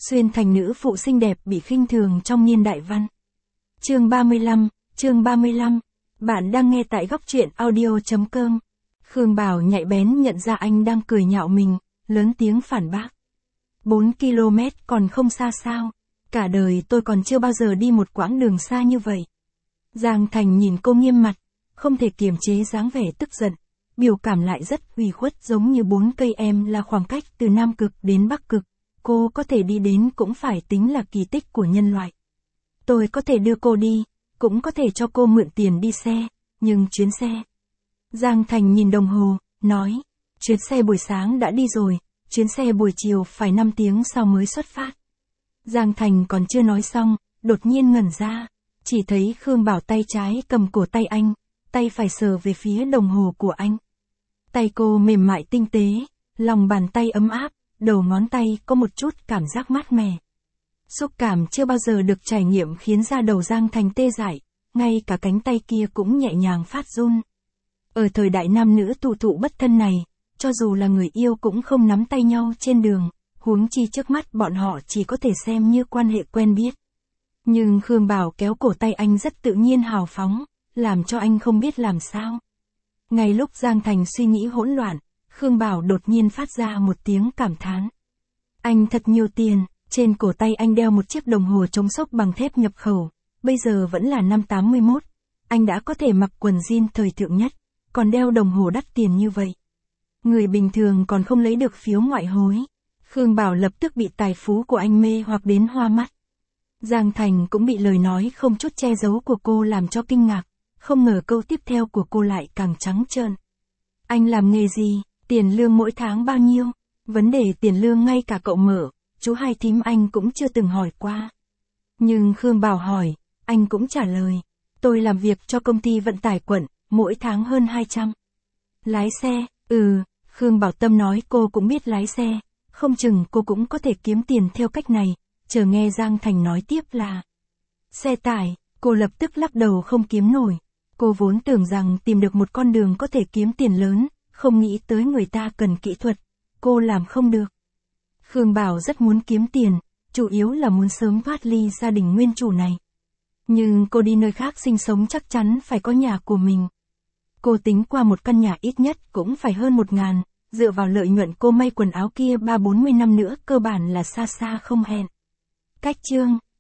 xuyên thành nữ phụ xinh đẹp bị khinh thường trong niên đại văn. Chương 35, bạn đang nghe tại góc truyện audio.com. Khương Bảo nhạy bén nhận ra anh đang cười nhạo mình, lớn tiếng phản bác. 4 km còn không xa sao, cả đời tôi còn chưa bao giờ đi một quãng đường xa như vậy. Giang Thành nhìn cô nghiêm mặt, không thể kiềm chế dáng vẻ tức giận, biểu cảm lại rất ủy khuất giống như 4 cây em là khoảng cách từ Nam Cực đến Bắc Cực, cô có thể đi đến cũng phải tính là kỳ tích của nhân loại. Tôi có thể đưa cô đi, cũng có thể cho cô mượn tiền đi xe, nhưng chuyến xe. Giang Thành nhìn đồng hồ, nói, chuyến xe buổi sáng đã đi rồi, chuyến xe buổi chiều phải 5 tiếng sau mới xuất phát. Giang Thành còn chưa nói xong, đột nhiên ngẩn ra, chỉ thấy Khương Bảo tay trái cầm cổ tay anh, tay phải sờ về phía đồng hồ của anh. Tay cô mềm mại tinh tế, lòng bàn tay ấm áp, đầu ngón tay có một chút cảm giác mát mẻ. Xúc cảm chưa bao giờ được trải nghiệm khiến da đầu Giang Thành tê dại, ngay cả cánh tay kia cũng nhẹ nhàng phát run. Ở thời đại nam nữ tù thụ bất thân này, cho dù là người yêu cũng không nắm tay nhau trên đường, huống chi trước mắt bọn họ chỉ có thể xem như quan hệ quen biết. Nhưng Khương Bảo kéo cổ tay anh rất tự nhiên hào phóng, làm cho anh không biết làm sao. Ngay lúc Giang Thành suy nghĩ hỗn loạn, Khương Bảo đột nhiên phát ra một tiếng cảm thán. Anh thật nhiều tiền, trên cổ tay anh đeo một chiếc đồng hồ chống sốc bằng thép nhập khẩu, bây giờ vẫn là năm 81, anh đã có thể mặc quần jean thời thượng nhất, còn đeo đồng hồ đắt tiền như vậy. Người bình thường còn không lấy được phiếu ngoại hối. Khương Bảo lập tức bị tài phú của anh mê hoặc đến hoa mắt. Giang Thành cũng bị lời nói không chút che giấu của cô làm cho kinh ngạc, không ngờ câu tiếp theo của cô lại càng trắng trợn. Anh làm nghề gì, tiền lương mỗi tháng bao nhiêu? Vấn đề tiền lương ngay cả cậu Mở, chú hai thím anh cũng chưa từng hỏi qua. Nhưng Khương Bảo hỏi, anh cũng trả lời, tôi làm việc cho công ty vận tải quận, mỗi tháng hơn 200. Lái xe, Khương Bảo Tâm nói cô cũng biết lái xe, không chừng cô cũng có thể kiếm tiền theo cách này, chờ nghe Giang Thành nói tiếp là xe tải, cô lập tức lắc đầu không kiếm nổi. Cô vốn tưởng rằng tìm được một con đường có thể kiếm tiền lớn, không nghĩ tới người ta cần kỹ thuật, cô làm không được. Khương Bảo rất muốn kiếm tiền, chủ yếu là muốn sớm thoát ly gia đình nguyên chủ này. Nhưng cô đi nơi khác sinh sống chắc chắn phải có nhà của mình. Cô tính qua một căn nhà ít nhất cũng phải hơn 1.000, dựa vào lợi nhuận cô may quần áo kia 30-40 năm nữa cơ bản là xa xa không hẹn. Cách chương